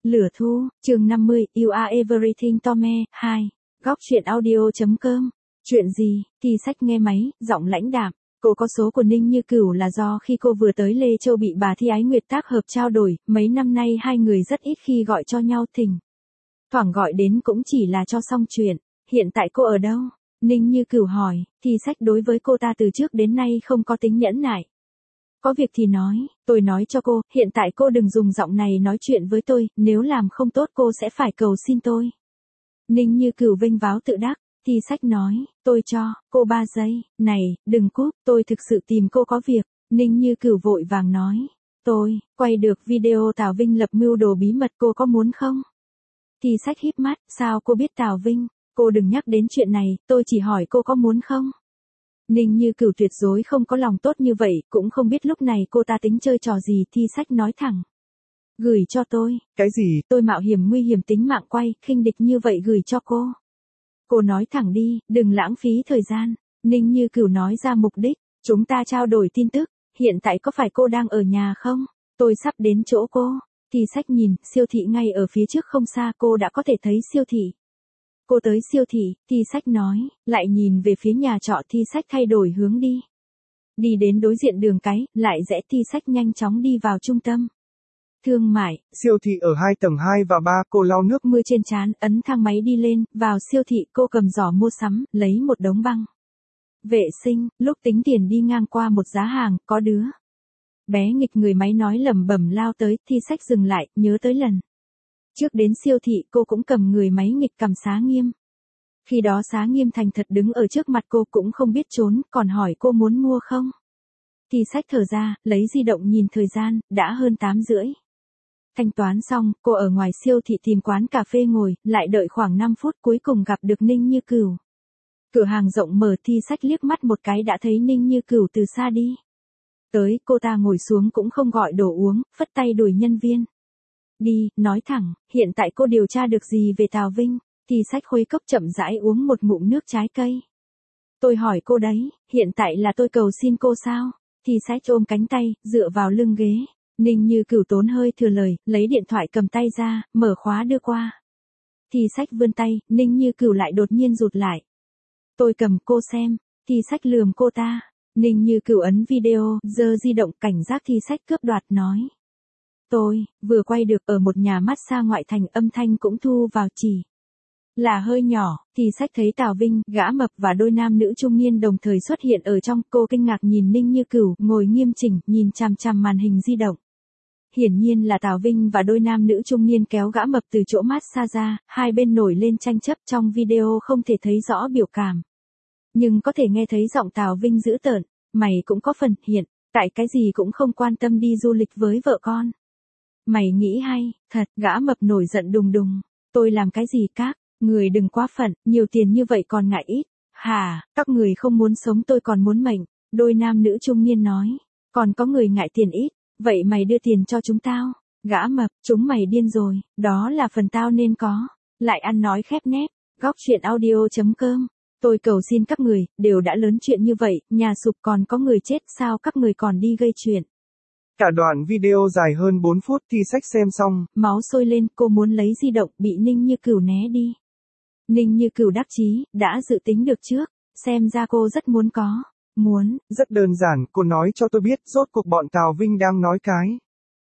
Lửa thu, chương 50, You Are Everything Tome, 2. Góc truyện audio.com. Chuyện gì? Thi sách nghe máy, giọng lãnh đạm. Cô có số của Ninh Như Cửu là do khi cô vừa tới Lê Châu bị bà Thi Ái Nguyệt tác hợp trao đổi, mấy năm nay hai người rất ít khi gọi cho nhau thỉnh. Thoảng gọi đến cũng chỉ là cho xong chuyện. Hiện tại cô ở đâu? Ninh Như Cửu hỏi. Thi sách đối với cô ta từ trước đến nay không có tính nhẫn nại. Có việc thì nói, tôi nói cho cô, hiện tại cô đừng dùng giọng này nói chuyện với tôi, nếu làm không tốt cô sẽ phải cầu xin tôi. Ninh Như Cửu vênh váo tự đắc, Thi sách nói, tôi cho cô 3 giây, này, đừng cúp, tôi thực sự tìm cô có việc. Ninh Như Cửu vội vàng nói, tôi, quay được video Tào Vinh lập mưu đồ bí mật cô có muốn không? Thi sách híp mắt, sao cô biết Tào Vinh? Cô đừng nhắc đến chuyện này, tôi chỉ hỏi cô có muốn không? Ninh Như Cửu tuyệt đối không có lòng tốt như vậy, cũng không biết lúc này cô ta tính chơi trò gì. Thi sách nói thẳng. Gửi cho tôi. Cái gì? Tôi mạo hiểm nguy hiểm tính mạng quay, khinh địch như vậy gửi cho cô. Cô nói thẳng đi, đừng lãng phí thời gian. Ninh Như Cửu nói ra mục đích. Chúng ta trao đổi tin tức. Hiện tại có phải cô đang ở nhà không? Tôi sắp đến chỗ cô. Thi sách nhìn, siêu thị ngay ở phía trước không xa, cô đã có thể thấy siêu thị. Cô tới siêu thị, Thi sách nói, lại nhìn về phía nhà trọ. Thi sách thay đổi hướng đi. Đi đến đối diện đường cái, lại rẽ. Thi sách nhanh chóng đi vào trung tâm thương mại. Siêu thị ở 2 tầng 2 và 3, cô lau nước mưa trên trán, ấn thang máy đi lên. Vào siêu thị cô cầm giỏ mua sắm, lấy một đống băng vệ sinh. Lúc tính tiền đi ngang qua một giá hàng, có đứa bé nghịch người máy nói lẩm bẩm lao tới. Thi sách dừng lại, nhớ tới lần trước đến siêu thị cô cũng cầm người máy nghịch cầm Xá Nghiêm. Khi đó Xá Nghiêm thành thật đứng ở trước mặt cô cũng không biết trốn, còn hỏi cô muốn mua không. Thi sách thở ra, lấy di động nhìn thời gian, đã hơn 8:30. Thanh toán xong, cô ở ngoài siêu thị tìm quán cà phê ngồi, lại đợi khoảng 5 phút cuối cùng gặp được Ninh Như Cửu. Cửa hàng rộng mở. Thi sách liếc mắt một cái đã thấy Ninh Như Cửu từ xa đi tới, cô ta ngồi xuống cũng không gọi đồ uống, phất tay đuổi nhân viên đi, nói thẳng, hiện tại cô điều tra được gì về Tào Vinh? Thi sách khuấy cốc chậm rãi uống một ngụm nước trái cây. Tôi hỏi cô đấy, hiện tại là tôi cầu xin cô sao? Thi sách ôm cánh tay, dựa vào lưng ghế. Ninh Như Cửu tốn hơi thừa lời, lấy điện thoại cầm tay ra, mở khóa đưa qua. Thi sách vươn tay, Ninh Như Cửu lại đột nhiên rụt lại. Tôi cầm, cô xem. Thi sách lườm cô ta. Ninh Như Cửu ấn video, giơ di động, cảnh giác. Thi sách cướp đoạt nói. Tôi vừa quay được ở một nhà massage ngoại thành, âm thanh cũng thu vào chỉ là hơi nhỏ. Thì sách thấy Tào Vinh, gã mập và đôi nam nữ trung niên đồng thời xuất hiện ở trong. Cô kinh ngạc nhìn Ninh Như Cửu, ngồi nghiêm chỉnh, nhìn chằm chằm màn hình di động. Hiển nhiên là Tào Vinh và đôi nam nữ trung niên kéo gã mập từ chỗ massage ra, hai bên nổi lên tranh chấp. Trong video không thể thấy rõ biểu cảm, nhưng có thể nghe thấy giọng Tào Vinh dữ tợn, mày cũng có phần hiện tại cái gì cũng không quan tâm đi du lịch với vợ con. Mày nghĩ hay, thật. Gã mập nổi giận đùng đùng. Tôi làm cái gì các người đừng quá phận, nhiều tiền như vậy còn ngại ít. Hả, các người không muốn sống tôi còn muốn mệnh. Đôi nam nữ trung niên nói. Còn có người ngại tiền ít, vậy mày đưa tiền cho chúng tao. Gã mập, chúng mày điên rồi, đó là phần tao nên có. Lại ăn nói khép nép. Góc truyện audio.com. Tôi cầu xin các người, đều đã lớn chuyện như vậy, nhà sụp còn có người chết, sao các người còn đi gây chuyện. Cả đoạn video dài hơn 4 phút. Thi sách xem xong, máu sôi lên, cô muốn lấy di động, bị Ninh Như Cửu né đi. Ninh Như Cửu đắc chí, đã dự tính được trước, xem ra cô rất muốn có. Muốn. Rất đơn giản, cô nói cho tôi biết, rốt cuộc bọn Tào Vinh đang nói cái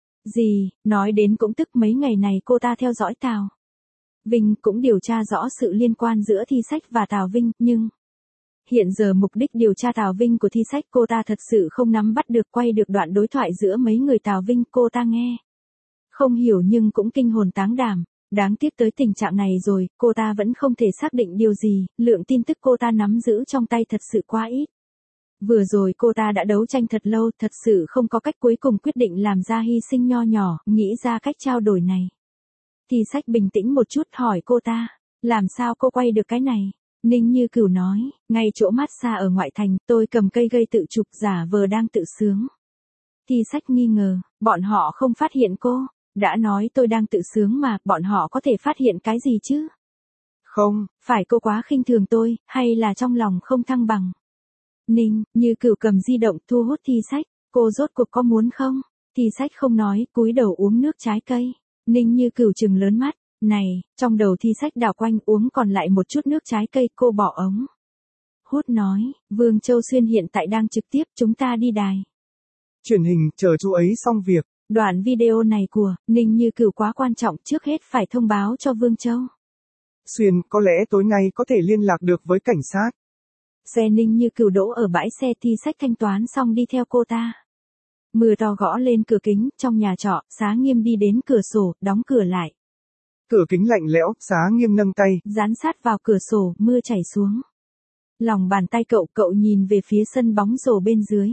gì? Nói đến cũng tức, mấy ngày này cô ta theo dõi Tào Vinh, cũng điều tra rõ sự liên quan giữa Thi sách và Tào Vinh, nhưng hiện giờ mục đích điều tra Tào Vinh của Thi sách cô ta thật sự không nắm bắt được. Quay được đoạn đối thoại giữa mấy người Tào Vinh, cô ta nghe không hiểu nhưng cũng kinh hồn táng đảm. Đáng tiếc tới tình trạng này rồi, cô ta vẫn không thể xác định điều gì, lượng tin tức cô ta nắm giữ trong tay thật sự quá ít. Vừa rồi cô ta đã đấu tranh thật lâu, thật sự không có cách, cuối cùng quyết định làm ra hy sinh nho nhỏ, nghĩ ra cách trao đổi này. Thi sách bình tĩnh một chút, hỏi cô ta, làm sao cô quay được cái này? Ninh Như Cửu nói, ngay chỗ massage ở ngoại thành, tôi cầm cây gây tự chụp, giả vờ đang tự sướng. Thi sách nghi ngờ, bọn họ không phát hiện cô. Đã nói tôi đang tự sướng mà, bọn họ có thể phát hiện cái gì chứ? Không, phải cô quá khinh thường tôi, hay là trong lòng không thăng bằng? Ninh Như Cửu cầm di động, thu hút Thi sách. Cô rốt cuộc có muốn không? Thi sách không nói, cúi đầu uống nước trái cây. Ninh Như Cửu trừng lớn mắt, này, trong đầu Thi Sách đảo quanh uống còn lại một chút nước trái cây, cô bỏ ống hút nói, Vương Châu Xuyên hiện tại đang trực tiếp, chúng ta đi đài truyền hình, chờ chú ấy xong việc. Đoạn video này của Ninh Như Cửu quá quan trọng, trước hết phải thông báo cho Vương Châu Xuyên, có lẽ tối nay có thể liên lạc được với cảnh sát. Xe Ninh Như Cửu đỗ ở bãi xe, Thi Sách thanh toán xong đi theo cô ta. Mưa to gõ lên cửa kính, trong nhà trọ, Xá Nghiêm đi đến cửa sổ, đóng cửa lại. Cửa kính lạnh lẽo, Xá Nghiêm nâng tay, dán sát vào cửa sổ, mưa chảy xuống. Lòng bàn tay cậu nhìn về phía sân bóng rổ bên dưới.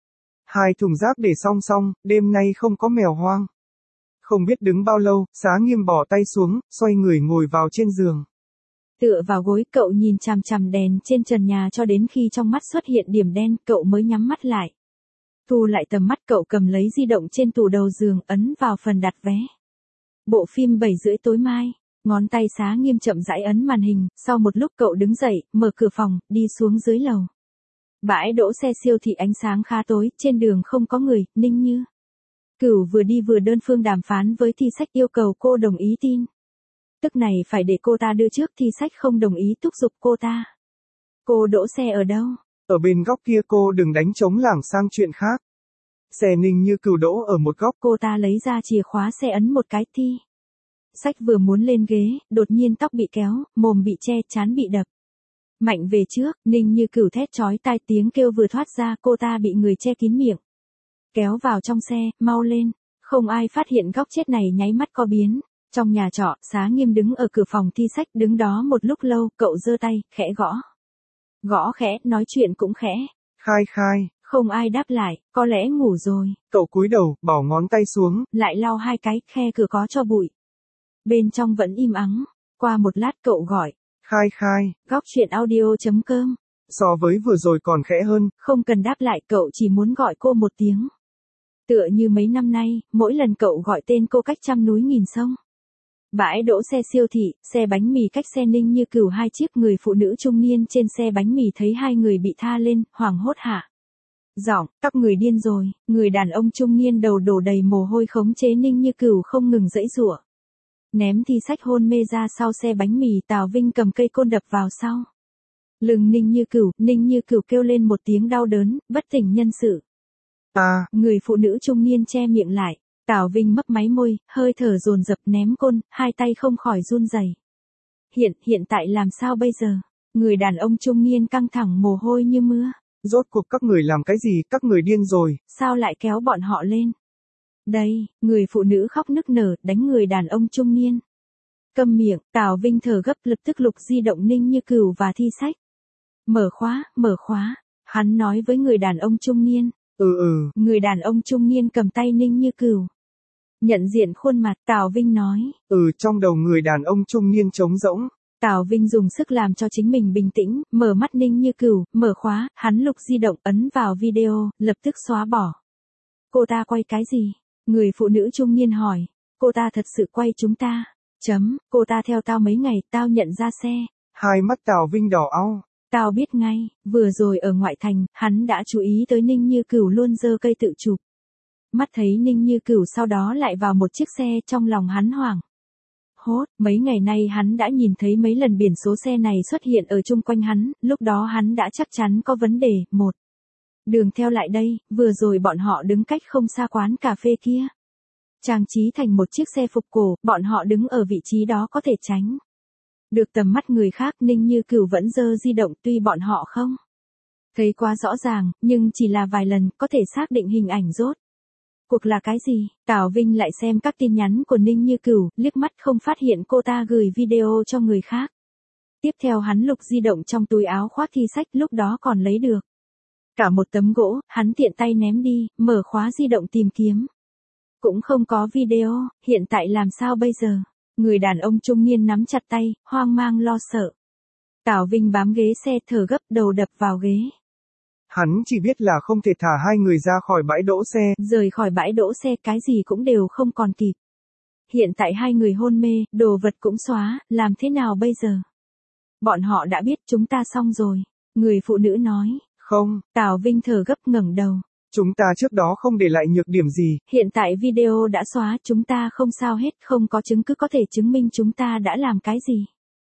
2 thùng rác để song song, đêm nay không có mèo hoang. Không biết đứng bao lâu, Xá Nghiêm bỏ tay xuống, xoay người ngồi vào trên giường. Tựa vào gối, cậu nhìn chằm chằm đèn trên trần nhà cho đến khi trong mắt xuất hiện điểm đen, cậu mới nhắm mắt lại. Thu lại tầm mắt, cậu cầm lấy di động trên tủ đầu giường, ấn vào phần đặt vé. Bộ phim 7:30 tối mai. Ngón tay Xá Nghiêm chậm rãi ấn màn hình, sau một lúc cậu đứng dậy, mở cửa phòng, đi xuống dưới lầu. Bãi đỗ xe siêu thị, ánh sáng khá tối, trên đường không có người, Ninh Như Cửu vừa đi vừa đơn phương đàm phán với Thi Sách, yêu cầu cô đồng ý tin tức này phải để cô ta đưa trước, Thi Sách không đồng ý, thúc giục cô ta. Cô đỗ xe ở đâu? Ở bên góc kia, cô đừng đánh trống lảng sang chuyện khác. Xe Ninh Như Cửu đỗ ở một góc. Cô ta lấy ra chìa khóa xe, ấn một cái. Thi Sách vừa muốn lên ghế, đột nhiên tóc bị kéo, mồm bị che, trán bị đập mạnh về trước. Ninh Như Cửu thét chói tai, tiếng kêu vừa thoát ra, cô ta bị người che kín miệng, kéo vào trong xe. Mau lên. Không ai phát hiện góc chết này nháy mắt có biến. Trong nhà trọ, Xá Nghiêm đứng ở cửa phòng Thi Sách, đứng đó một lúc lâu, cậu giơ tay, khẽ gõ. Gõ khẽ, nói chuyện cũng khẽ. Khai. Không ai đáp lại, có lẽ ngủ rồi. Cậu cúi đầu, bỏ ngón tay xuống. Lại lau 2 cái, khe cửa có cho bụi. Bên trong vẫn im ắng. Qua một lát cậu gọi. Khai. Góc chuyện audio.com. So với vừa rồi còn khẽ hơn. Không cần đáp lại, cậu chỉ muốn gọi cô một tiếng. Tựa như mấy năm nay, mỗi lần cậu gọi tên cô cách trăm núi nghìn sông. Bãi đỗ xe siêu thị, xe bánh mì cách xe Ninh Như Cửu 2 chiếc, người phụ nữ trung niên trên xe bánh mì thấy 2 người bị tha lên, hoảng hốt hạ giọng, các người điên rồi. Người đàn ông trung niên đầu đổ đầy mồ hôi khống chế Ninh Như Cửu không ngừng giãy giụa. Ném Thi Sách hôn mê ra sau xe bánh mì, Tào Vinh cầm cây côn đập vào sau lưng Ninh Như Cửu kêu lên một tiếng đau đớn, bất tỉnh nhân sự. Người phụ nữ trung niên che miệng lại. Tào Vinh mấp máy môi, hơi thở dồn dập, ném côn, 2 tay không khỏi run rẩy. Hiện tại làm sao bây giờ? Người đàn ông trung niên căng thẳng, mồ hôi như mưa. Rốt cuộc các người làm cái gì, các người điên rồi. Sao lại kéo bọn họ lên? Đây, người phụ nữ khóc nức nở, đánh người đàn ông trung niên. Câm miệng, Tào Vinh thở gấp, lập tức lục di động Ninh Như Cửu và Thi Sách. Mở khóa, hắn nói với người đàn ông trung niên. Người đàn ông trung niên cầm tay Ninh Như Cửu. Nhận diện khuôn mặt, Tào Vinh nói. Trong đầu người đàn ông trung niên trống rỗng. Tào Vinh dùng sức làm cho chính mình bình tĩnh, mở mắt Ninh Như Cửu, mở khóa, hắn lục di động, ấn vào video, lập tức xóa bỏ. Cô ta quay cái gì? Người phụ nữ trung niên hỏi. Cô ta thật sự quay chúng ta. Cô ta theo tao mấy ngày, tao nhận ra xe. 2 mắt Tào Vinh đỏ au. Tao biết ngay, vừa rồi ở ngoại thành, hắn đã chú ý tới Ninh Như Cửu luôn giơ cây tự chụp. Mắt thấy Ninh Như Cửu sau đó lại vào một chiếc xe, trong lòng hắn hoảng hốt. Mấy ngày nay hắn đã nhìn thấy mấy lần biển số xe này xuất hiện ở chung quanh hắn, lúc đó hắn đã chắc chắn có vấn đề. Đường theo lại đây, vừa rồi bọn họ đứng cách không xa quán cà phê kia. Trang trí thành một chiếc xe phục cổ, bọn họ đứng ở vị trí đó có thể tránh được tầm mắt người khác. Ninh Như Cửu vẫn giơ di động, tuy bọn họ không thấy quá rõ ràng, nhưng chỉ là vài lần, có thể xác định hình ảnh rốt cuộc là cái gì. Tào Vinh lại xem các tin nhắn của Ninh Như Cửu, liếc mắt không phát hiện cô ta gửi video cho người khác. Tiếp theo hắn lục di động trong túi áo khoác Thi Sách, lúc đó còn lấy được cả một tấm gỗ, hắn tiện tay ném đi, mở khóa di động tìm kiếm. Cũng không có video, hiện tại làm sao bây giờ? Người đàn ông trung niên nắm chặt tay, hoang mang lo sợ. Tào Vinh bám ghế xe, thở gấp, đầu đập vào ghế. Hắn chỉ biết là không thể thả 2 người ra khỏi bãi đỗ xe. Rời khỏi bãi đỗ xe, cái gì cũng đều không còn kịp. Hiện tại 2 người hôn mê, đồ vật cũng xóa, làm thế nào bây giờ? Bọn họ đã biết chúng ta xong rồi. Người phụ nữ nói. Không. Tào Vinh thở gấp, ngẩng đầu. Chúng ta trước đó không để lại nhược điểm gì. Hiện tại video đã xóa, chúng ta không sao hết, không có chứng cứ có thể chứng minh chúng ta đã làm cái gì.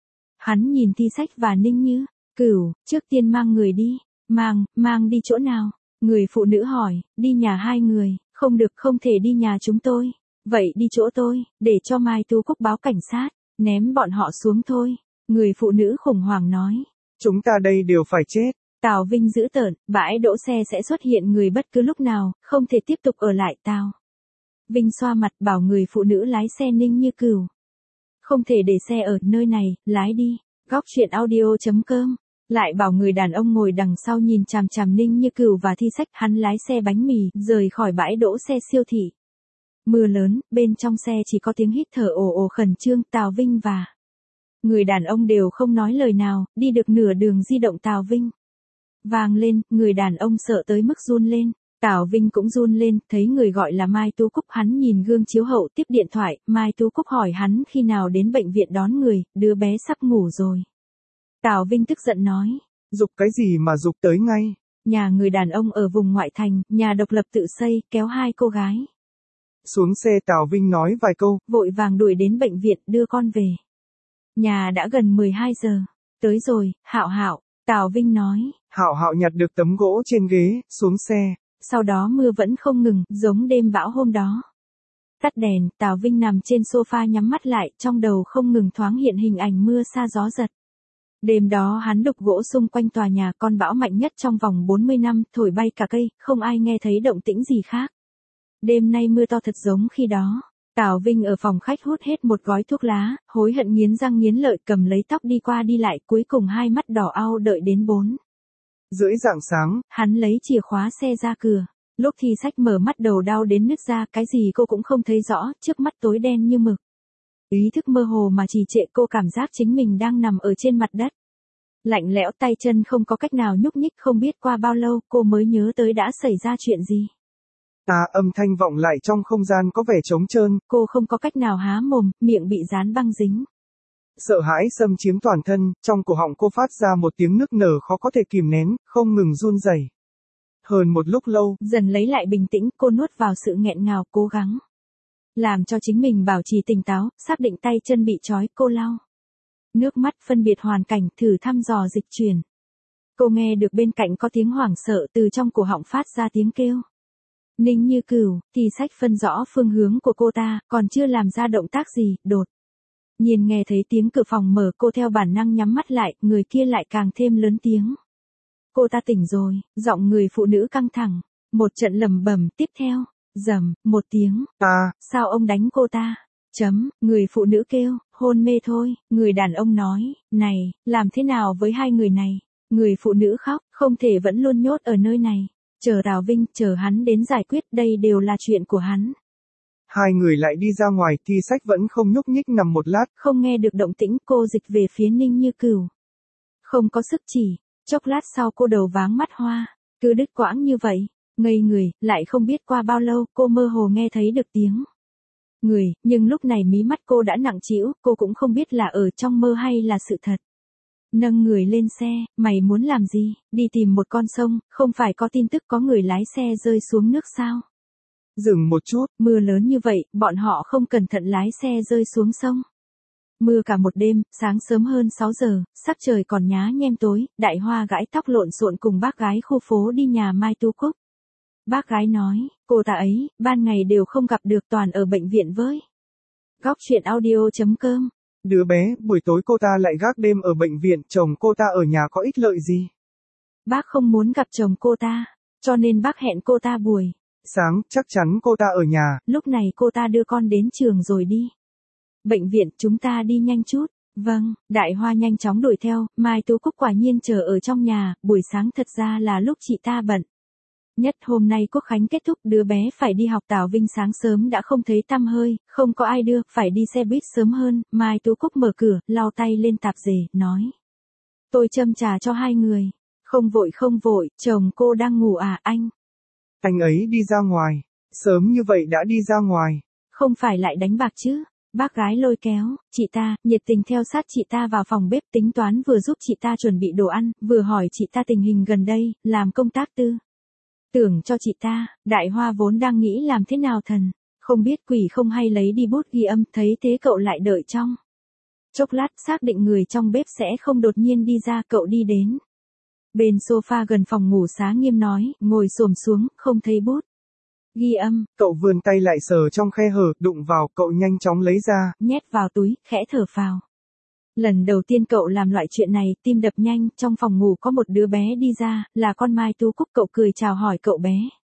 Hắn nhìn Thi Sách và Ninh Như Cửu, trước tiên mang người đi. Mang đi chỗ nào? Người phụ nữ hỏi, đi nhà hai người, không được, không thể đi nhà chúng tôi. Vậy đi chỗ tôi, để cho Mai Tú Cúc báo cảnh sát, ném bọn họ xuống thôi. Người phụ nữ khủng hoảng nói. Chúng ta đây đều phải chết. Tào Vinh dữ tợn, bãi đỗ xe sẽ xuất hiện người bất cứ lúc nào, không thể tiếp tục ở lại Tào Vinh xoa mặt bảo người phụ nữ lái xe Ninh Như Cửu. Không thể để xe ở nơi này, lái đi. Góc truyện audio.com. Lại bảo người đàn ông ngồi đằng sau nhìn chằm chằm Ninh Như Cửu và Thi Sách, hắn lái xe bánh mì, rời khỏi bãi đỗ xe siêu thị. Mưa lớn, bên trong xe chỉ có tiếng hít thở ồ ồ khẩn trương, Tào Vinh và người đàn ông đều không nói lời nào, đi được nửa đường di động Tào Vinh vang lên, người đàn ông sợ tới mức run lên. Tào Vinh cũng run lên, thấy người gọi là Mai Tú Cúc, hắn nhìn gương chiếu hậu tiếp điện thoại, Mai Tú Cúc hỏi hắn khi nào đến bệnh viện đón người, đứa bé sắp ngủ rồi. Tào Vinh tức giận nói. Giục cái gì mà giục tới ngay. Nhà người đàn ông ở vùng ngoại thành, nhà độc lập tự xây, kéo hai cô gái xuống xe. Tào Vinh nói vài câu, vội vàng đuổi đến bệnh viện đưa con về. Nhà đã gần 12 giờ. Tới rồi, Hạo, Tào Vinh nói. Hạo nhặt được tấm gỗ trên ghế, xuống xe. Sau đó mưa vẫn không ngừng, giống đêm bão hôm đó. Tắt đèn, Tào Vinh nằm trên sofa nhắm mắt lại, trong đầu không ngừng thoáng hiện hình ảnh mưa sa gió giật. Đêm đó hắn đục gỗ xung quanh tòa nhà, con bão mạnh nhất trong vòng 40 năm, thổi bay cả cây, không ai nghe thấy động tĩnh gì khác. Đêm nay mưa to thật giống khi đó. Tào Vinh ở phòng khách hút hết một gói thuốc lá, hối hận nghiến răng nghiến lợi, cầm lấy tóc đi qua đi lại, cuối cùng hai mắt đỏ au đợi đến 4 rưỡi rạng sáng. Hắn lấy chìa khóa xe ra cửa. Lúc Thi Sách mở mắt đầu đau đến nứt ra, cái gì cô cũng không thấy rõ, trước mắt tối đen như mực. Ý thức mơ hồ mà trì trệ, cô cảm giác chính mình đang nằm ở trên mặt đất. Lạnh lẽo, tay chân không có cách nào nhúc nhích, không biết qua bao lâu cô mới nhớ tới đã xảy ra chuyện gì. Âm thanh vọng lại trong không gian có vẻ trống trơn. Cô không có cách nào há mồm, miệng bị dán băng dính. Sợ hãi xâm chiếm toàn thân, trong cổ họng cô phát ra một tiếng nức nở khó có thể kìm nén, không ngừng run rẩy. Hơn một lúc lâu, dần lấy lại bình tĩnh, cô nuốt vào sự nghẹn ngào, cố gắng làm cho chính mình bảo trì tỉnh táo, xác định tay chân bị trói, cô lau nước mắt, phân biệt hoàn cảnh, thử thăm dò dịch chuyển. Cô nghe được bên cạnh có tiếng hoảng sợ, từ trong cổ họng phát ra tiếng kêu. Ninh Như Cửu. Thi Sách phân rõ phương hướng của cô ta, còn chưa làm ra động tác gì, đột nhiên nghe thấy tiếng cửa phòng mở, cô theo bản năng nhắm mắt lại, người kia lại càng thêm lớn tiếng. Cô ta tỉnh rồi, giọng người phụ nữ căng thẳng, một trận lẩm bẩm, tiếp theo, rầm, một tiếng. Sao ông đánh cô ta? Người phụ nữ kêu, hôn mê thôi. Người đàn ông nói, này, làm thế nào với hai người này? Người phụ nữ khóc, không thể vẫn luôn nhốt ở nơi này. Chờ Tào Vinh, chờ hắn đến giải quyết, đây đều là chuyện của hắn. Hai người lại đi ra ngoài, Thi Sách vẫn không nhúc nhích nằm một lát. Không nghe được động tĩnh, cô dịch về phía Ninh Như Cửu. Không có sức chỉ, chốc lát sau cô đầu váng mắt hoa, cứ đứt quãng như vậy, ngây người, lại không biết qua bao lâu, cô mơ hồ nghe thấy được tiếng người, nhưng lúc này mí mắt cô đã nặng trĩu, cô cũng không biết là ở trong mơ hay là sự thật. Nâng người lên xe, mày muốn làm gì? Đi tìm một con sông, không phải có tin tức có người lái xe rơi xuống nước sao? Dừng một chút, mưa lớn như vậy, bọn họ không cẩn thận lái xe rơi xuống sông. Mưa cả một đêm, sáng sớm hơn 6 giờ, sắc trời còn nhá nhem tối, Đại Hoa gãi tóc lộn xộn cùng bác gái khu phố đi nhà Mai Tú Cúc. Bác gái nói, cô ta ấy, ban ngày đều không gặp được, toàn ở bệnh viện với. Góc truyện audio.com. Đứa bé, buổi tối cô ta lại gác đêm ở bệnh viện, chồng cô ta ở nhà có ích lợi gì? Bác không muốn gặp chồng cô ta, cho nên bác hẹn cô ta buổi sáng, chắc chắn cô ta ở nhà. Lúc này cô ta đưa con đến trường rồi đi bệnh viện, chúng ta đi nhanh chút. Vâng, Đại Hoa nhanh chóng đuổi theo, Mai Tú Cúc quả nhiên chờ ở trong nhà, buổi sáng thật ra là lúc chị ta bận nhất, hôm nay Quốc khánh kết thúc, đứa bé phải đi học. Tào Vinh sáng sớm đã không thấy tăm hơi, không có ai đưa, phải đi xe buýt sớm hơn. Mai Tú Cúc mở cửa, lau tay lên tạp dề, nói. Tôi châm trà cho hai người. Không vội, chồng cô đang ngủ à anh? Anh ấy đi ra ngoài. Sớm như vậy đã đi ra ngoài. Không phải lại đánh bạc chứ? Bác gái lôi kéo, chị ta, nhiệt tình theo sát chị ta vào phòng bếp, tính toán vừa giúp chị ta chuẩn bị đồ ăn, vừa hỏi chị ta tình hình gần đây, làm công tác tư Tưởng cho chị ta, Đại Hoa vốn đang nghĩ làm thế nào thần. Không biết quỷ không hay lấy đi bút ghi âm, thấy thế cậu lại đợi trong chốc lát xác định người trong bếp sẽ không đột nhiên đi ra, cậu đi đến bên sofa gần phòng ngủ. Xá Nghiêm nói, ngồi xổm xuống, không thấy bút ghi âm. Cậu vươn tay lại sờ trong khe hở, đụng vào, cậu nhanh chóng lấy ra, nhét vào túi, khẽ thở phào. Lần đầu tiên cậu làm loại chuyện này, tim đập nhanh. Trong phòng ngủ có một đứa bé đi ra, là con Mai Tú Cúc. Cậu cười chào hỏi cậu bé.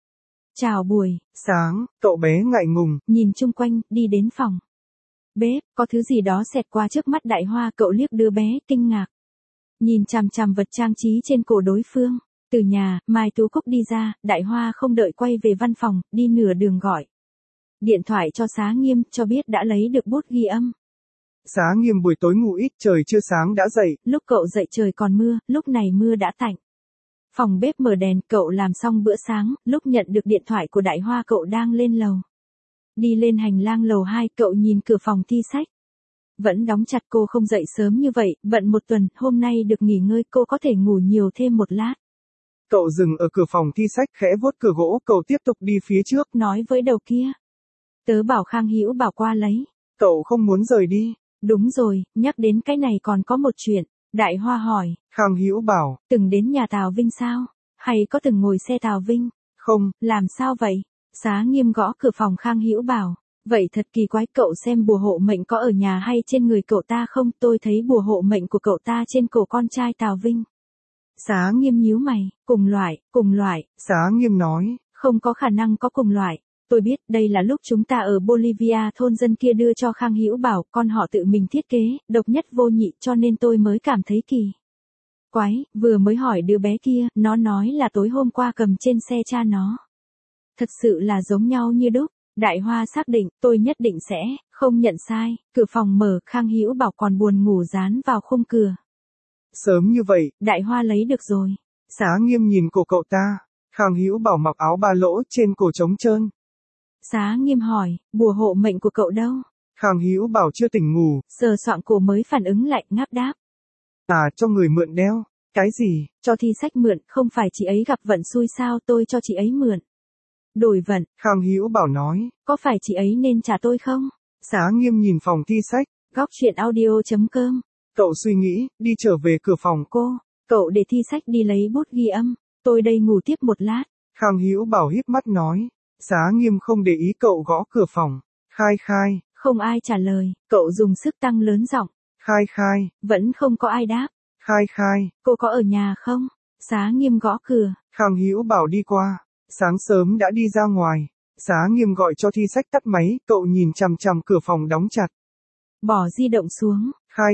Chào buổi sáng, cậu bé ngại ngùng, nhìn chung quanh, đi đến phòng bếp, có thứ gì đó xẹt qua trước mắt Đại Hoa. Cậu liếc đứa bé, kinh ngạc nhìn chằm chằm vật trang trí trên cổ đối phương. Từ nhà, Mai Tú Cúc đi ra, Đại Hoa không đợi quay về văn phòng, đi nửa đường gọi điện thoại cho Xá Nghiêm, cho biết đã lấy được bút ghi âm. Xá Nghiêm buổi tối ngủ ít, trời chưa sáng đã dậy. Lúc cậu dậy trời còn mưa, lúc này mưa đã tạnh. Phòng bếp mở đèn, cậu làm xong bữa sáng, lúc nhận được điện thoại của Đại Hoa cậu đang lên lầu. Đi lên hành lang lầu 2, cậu nhìn cửa phòng thi sách. Vẫn đóng chặt. Cô không dậy sớm như vậy, bận một tuần, hôm nay được nghỉ ngơi, cô có thể ngủ nhiều thêm một lát. Cậu dừng ở cửa phòng thi sách, khẽ vuốt cửa gỗ, cậu tiếp tục đi phía trước. Nói với đầu kia, tớ bảo Khang Hữu Bảo qua lấy. Cậu không muốn rời đi. Đúng rồi, nhắc đến cái này còn có một chuyện. Đại Hoa hỏi, Khang Hữu Bảo, từng đến nhà Tào Vinh sao? Hay có từng ngồi xe Tào Vinh? không. Làm sao vậy? Xá Nghiêm gõ cửa phòng Khang Hữu Bảo. Vậy thật kỳ quái, cậu xem bùa hộ mệnh có ở nhà hay trên người cậu ta không? Tôi thấy bùa hộ mệnh của cậu ta trên cổ con trai Tào Vinh. Xá Nghiêm nhíu mày, cùng loại. Xá Nghiêm nói, không có khả năng có cùng loại. Tôi biết, đây là lúc chúng ta ở Bolivia, thôn dân kia đưa cho Khang Hữu Bảo, con họ tự mình thiết kế, độc nhất vô nhị, cho nên tôi mới cảm thấy kỳ quái. Vừa mới hỏi đứa bé kia, nó nói là tối hôm qua cầm trên xe cha nó. Thật sự là giống nhau như đúc. Đại Hoa xác định, tôi nhất định sẽ không nhận sai. Cửa phòng mở, Khang Hữu Bảo còn buồn ngủ dán vào khung cửa. Sớm như vậy, Đại Hoa lấy được rồi. Xá Nghiêm nhìn cổ cậu ta. Khang Hữu Bảo mặc áo ba lỗ, trên cổ trống trơn. Xá Nghiêm hỏi, bùa hộ mệnh của cậu đâu? Khang Hữu Bảo chưa tỉnh ngủ. Sờ soạng cổ mới phản ứng lại, ngáp đáp. Cho người mượn đeo. Cái gì? Cho thi sách mượn, không phải chị ấy gặp vận xui sao, tôi cho chị ấy mượn. Đổi vận. Khang Hữu Bảo nói. Có phải chị ấy nên trả tôi không? Xá Nghiêm nhìn phòng thi sách. Góc truyện audio.com. Cậu suy nghĩ, đi trở về cửa phòng. Cậu để thi sách đi lấy bút ghi âm. Tôi đây ngủ tiếp một lát. Khang Hữu Bảo híp mắt nói. Xá Nghiêm không để ý, cậu gõ cửa phòng. Khai. Không ai trả lời, cậu dùng sức tăng lớn giọng. Khai. Vẫn không có ai đáp. Khai. Cô có ở nhà không? Xá Nghiêm gõ cửa. Khang Hữu Bảo đi qua. Sáng sớm đã đi ra ngoài. Xá Nghiêm gọi cho thi sách tắt máy, cậu nhìn chằm chằm cửa phòng đóng chặt. Bỏ di động xuống.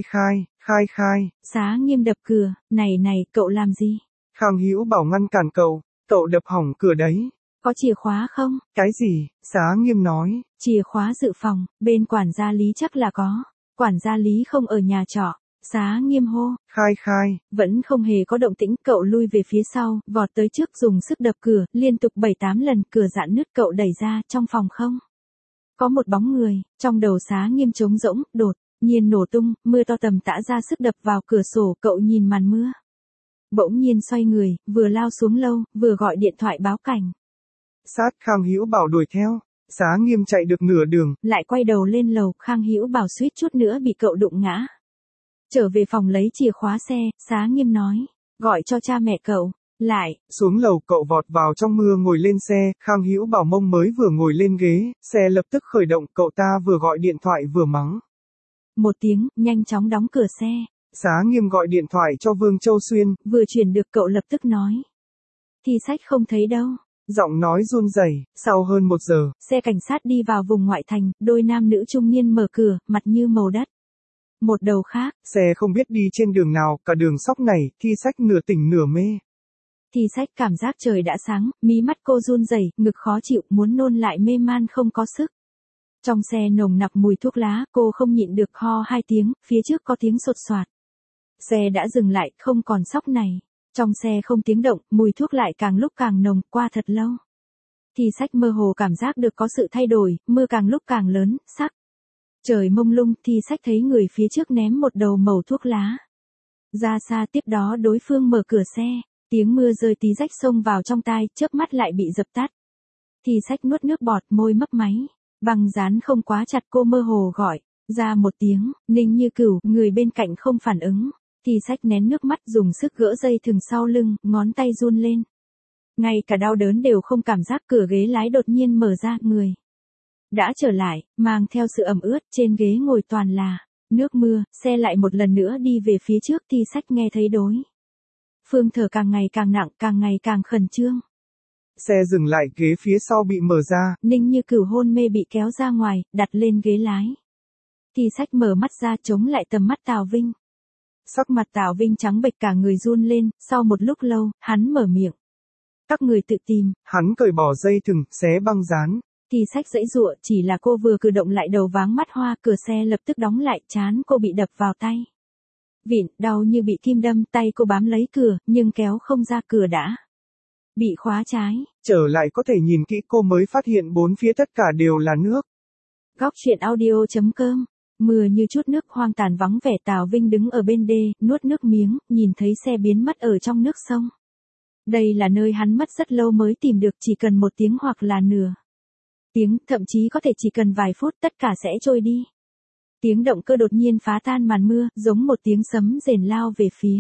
Khai. Xá Nghiêm đập cửa, này, cậu làm gì? Khang Hữu Bảo ngăn cản cậu đập hỏng cửa đấy. Có chìa khóa không? Cái gì? Xá Nghiêm nói. Chìa khóa dự phòng, bên quản gia Lý chắc là có. Quản gia Lý không ở nhà trọ. Xá Nghiêm hô. Khai. Vẫn không hề có động tĩnh, cậu lui về phía sau, vọt tới trước dùng sức đập cửa, liên tục 7-8 lần, cửa giãn nứt, cậu đẩy ra, trong phòng không có một bóng người. Trong đầu Xá Nghiêm trống rỗng, đột nhiên nổ tung, mưa to tầm tã ra sức đập vào cửa sổ, cậu nhìn màn mưa. Bỗng nhiên xoay người, vừa lao xuống lâu, vừa gọi điện thoại báo cảnh. Sát Khang Hữu Bảo đuổi theo. Xá Nghiêm chạy được nửa đường, lại quay đầu lên lầu, Khang Hữu Bảo suýt chút nữa bị cậu đụng ngã. Trở về phòng lấy chìa khóa xe, Xá Nghiêm nói, gọi cho cha mẹ cậu. Lại xuống lầu, cậu vọt vào trong mưa ngồi lên xe. Khang Hữu Bảo mông mới vừa ngồi lên ghế, xe lập tức khởi động, cậu ta vừa gọi điện thoại vừa mắng. Một tiếng, nhanh chóng đóng cửa xe. Xá Nghiêm gọi điện thoại cho Vương Châu Xuyên. Vừa chuyển được, cậu lập tức nói, thi sách không thấy đâu. Giọng nói run rẩy. Sau hơn 1 giờ, xe cảnh sát đi vào vùng ngoại thành, đôi nam nữ trung niên mở cửa, mặt như màu đất. Một đầu khác, xe không biết đi trên đường nào, cả đường sóc này, thi sách nửa tỉnh nửa mê. Thi sách cảm giác trời đã sáng, mí mắt cô run rẩy, ngực khó chịu, muốn nôn lại mê man không có sức. Trong xe nồng nặc mùi thuốc lá, cô không nhịn được ho 2 tiếng, phía trước có tiếng sột soạt. Xe đã dừng lại, không còn sóc này. Trong xe không tiếng động, mùi thuốc lại càng lúc càng nồng, qua thật lâu. Thi sách mơ hồ cảm giác được có sự thay đổi, mưa càng lúc càng lớn, sắc. Trời mông lung, thi sách thấy người phía trước ném một đầu mẩu thuốc lá ra xa, tiếp đó đối phương mở cửa xe. Tiếng mưa rơi tí rách xông vào trong tai, chớp mắt lại bị dập tắt. Thì sách nuốt nước bọt, môi mấp máy. Băng dán không quá chặt, cô mơ hồ gọi ra một tiếng, Ninh Như Cửu, người bên cạnh không phản ứng. Thì sách nén nước mắt dùng sức gỡ dây thừng sau lưng, ngón tay run lên. Ngay cả đau đớn đều không cảm giác, cửa ghế lái đột nhiên mở ra, người đã trở lại, mang theo sự ẩm ướt, trên ghế ngồi toàn là nước mưa, xe lại một lần nữa đi về phía trước. Thì sách nghe thấy đối phương thở càng ngày càng nặng, càng ngày càng khẩn trương. Xe dừng lại, ghế phía sau bị mở ra. Ninh Như Cửu hôn mê bị kéo ra ngoài, đặt lên ghế lái. Thì sách mở mắt ra chống lại tầm mắt Tào Vinh. Sắc mặt Tào Vinh trắng bệch, cả người run lên, sau một lúc lâu, hắn mở miệng. Các người tự tìm. Hắn cởi bỏ dây thừng, xé băng dán. Thì sách giãy giụa, chỉ là cô vừa cử động lại đầu váng mắt hoa, cửa xe lập tức đóng lại, trán cô bị đập vào tay. Vịn, đau như bị kim đâm, tay cô bám lấy cửa, nhưng kéo không ra, cửa đã bị khóa trái. Trở lại có thể nhìn kỹ, cô mới phát hiện bốn phía tất cả đều là nước. Góc truyện audio.com. Mưa như chút nước, hoang tàn vắng vẻ. Tào Vinh đứng ở bên đê, nuốt nước miếng, nhìn thấy xe biến mất ở trong nước sông. Đây là nơi hắn mất rất lâu mới tìm được, chỉ cần 1 tiếng hoặc là nửa tiếng, thậm chí có thể chỉ cần vài phút, tất cả sẽ trôi đi. Tiếng động cơ đột nhiên phá tan màn mưa, giống một tiếng sấm rền lao về phía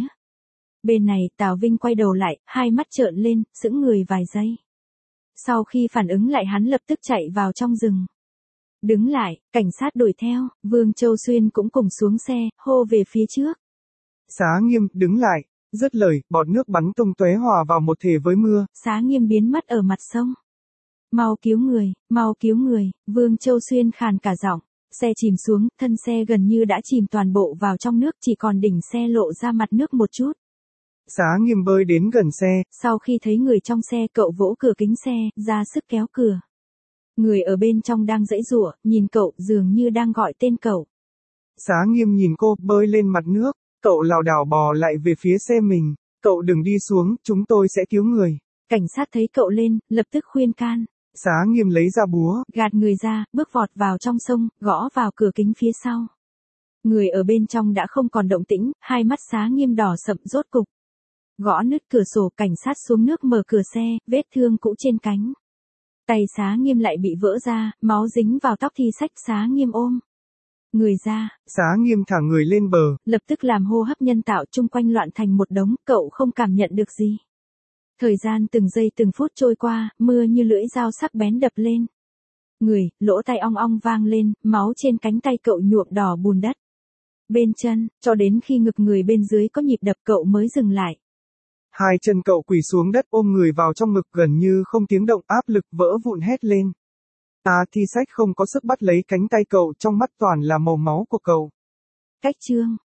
bên này. Tào Vinh quay đầu lại, hai mắt trợn lên, sững người vài giây. Sau khi phản ứng lại, hắn lập tức chạy vào trong rừng. Đứng lại, cảnh sát đuổi theo, Vương Châu Xuyên cũng cùng xuống xe, hô về phía trước. Xá Nghiêm, đứng lại. Dứt lời, bọt nước bắn tung tóe hòa vào một thể với mưa. Xá Nghiêm biến mất ở mặt sông. Mau cứu người, mau cứu người, Vương Châu Xuyên khàn cả giọng. Xe chìm xuống, thân xe gần như đã chìm toàn bộ vào trong nước, chỉ còn đỉnh xe lộ ra mặt nước một chút. Xá Nghiêm bơi đến gần xe. Sau khi thấy người trong xe, cậu vỗ cửa kính xe, ra sức kéo cửa. Người ở bên trong đang giãy giụa, nhìn cậu, dường như đang gọi tên cậu. Xá Nghiêm nhìn cô, bơi lên mặt nước. Cậu lảo đảo bò lại về phía xe mình. Cậu đừng đi xuống, chúng tôi sẽ cứu người. Cảnh sát thấy cậu lên, lập tức khuyên can. Xá Nghiêm lấy ra búa, gạt người ra, bước vọt vào trong sông, gõ vào cửa kính phía sau. Người ở bên trong đã không còn động tĩnh, hai mắt Xá Nghiêm đỏ sậm, rốt cục gõ nứt cửa sổ. Cảnh sát xuống nước mở cửa xe, vết thương cũ trên cánh tay Xá Nghiêm lại bị vỡ ra, máu dính vào tóc. Thì sách Xá Nghiêm ôm người ra. Xá Nghiêm thả người lên bờ, lập tức làm hô hấp nhân tạo, chung quanh loạn thành một đống, cậu không cảm nhận được gì. Thời gian từng giây từng phút trôi qua, mưa như lưỡi dao sắc bén đập lên người, lỗ tai ong ong vang lên, máu trên cánh tay cậu nhuộm đỏ bùn đất bên chân, cho đến khi ngực người bên dưới có nhịp đập, cậu mới dừng lại. Hai chân cậu quỳ xuống đất, ôm người vào trong ngực, gần như không tiếng động, áp lực vỡ vụn hét lên. Thi sách không có sức bắt lấy cánh tay cậu, trong mắt toàn là màu máu của cậu. Cách chương